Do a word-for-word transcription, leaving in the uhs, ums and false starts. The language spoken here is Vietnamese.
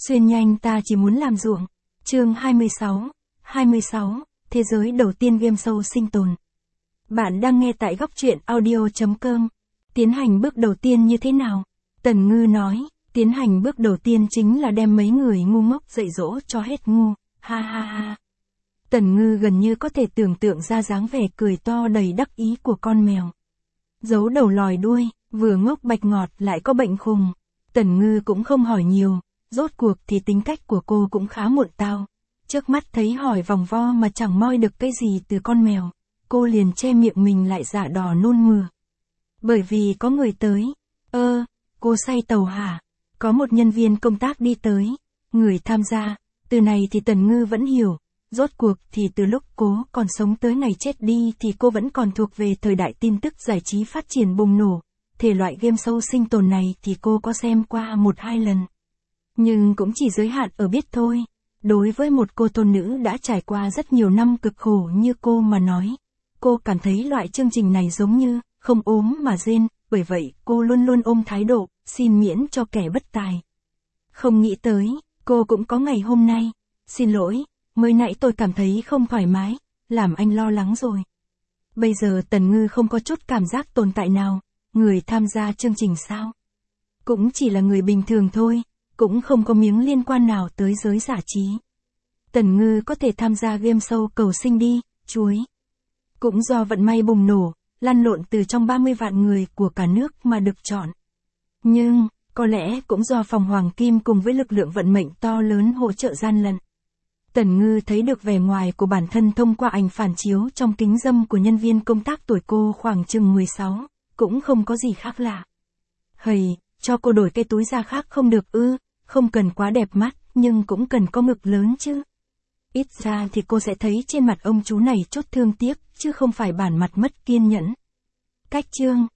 Xuyên nhanh ta chỉ muốn làm ruộng. Chương hai mươi sáu, hai mươi sáu, thế giới đầu tiên game show sinh tồn. Bạn đang nghe tại góc truyện audio chấm com. Tiến hành bước đầu tiên như thế nào? Tần Ngư nói, tiến hành bước đầu tiên chính là đem mấy người ngu ngốc dạy dỗ cho hết ngu, ha ha ha. Tần Ngư gần như có thể tưởng tượng ra dáng vẻ cười to đầy đắc ý của con mèo. Giấu đầu lòi đuôi, vừa ngốc bạch ngọt lại có bệnh khùng. Tần Ngư cũng không hỏi nhiều, rốt cuộc thì tính cách của cô cũng khá muộn tao. Trước mắt thấy hỏi vòng vo mà chẳng moi được cái gì từ con mèo, cô liền che miệng mình lại giả đò nôn mửa. Bởi vì có người tới, ơ, cô say tàu hả? Có một nhân viên công tác đi tới, người tham gia, từ này thì Tần Ngư vẫn hiểu. Rốt cuộc thì từ lúc cô còn sống tới ngày chết đi thì cô vẫn còn thuộc về thời đại tin tức giải trí phát triển bùng nổ. Thể loại game show sinh tồn này thì cô có xem qua một hai lần. Nhưng cũng chỉ giới hạn ở biết thôi. Đối với một cô tôn nữ đã trải qua rất nhiều năm cực khổ như cô mà nói, cô cảm thấy loại chương trình này giống như không ốm mà rên, bởi vậy cô luôn luôn ôm thái độ xin miễn cho kẻ bất tài. Không nghĩ tới, cô cũng có ngày hôm nay. Xin lỗi, mới nãy tôi cảm thấy không thoải mái, làm anh lo lắng rồi. Bây giờ Tần Ngư không có chút cảm giác tồn tại nào. Người tham gia chương trình sao? Cũng chỉ là người bình thường thôi, cũng không có miếng liên quan nào tới giới giải trí. Tần Ngư có thể tham gia game show cầu sinh đi, chuối. Cũng do vận may bùng nổ, lăn lộn từ trong ba mươi vạn người của cả nước mà được chọn. Nhưng, có lẽ cũng do phòng Hoàng Kim cùng với lực lượng vận mệnh to lớn hỗ trợ gian lận. Tần Ngư thấy được vẻ ngoài của bản thân thông qua ảnh phản chiếu trong kính râm của nhân viên công tác tuổi cô khoảng chừng mười sáu. Cũng không có gì khác lạ. Hầy, cho cô đổi cái túi da khác không được ư, không cần quá đẹp mắt, nhưng cũng cần có ngực lớn chứ. Ít ra thì cô sẽ thấy trên mặt ông chú này chút thương tiếc, chứ không phải bản mặt mất kiên nhẫn. Cách chương,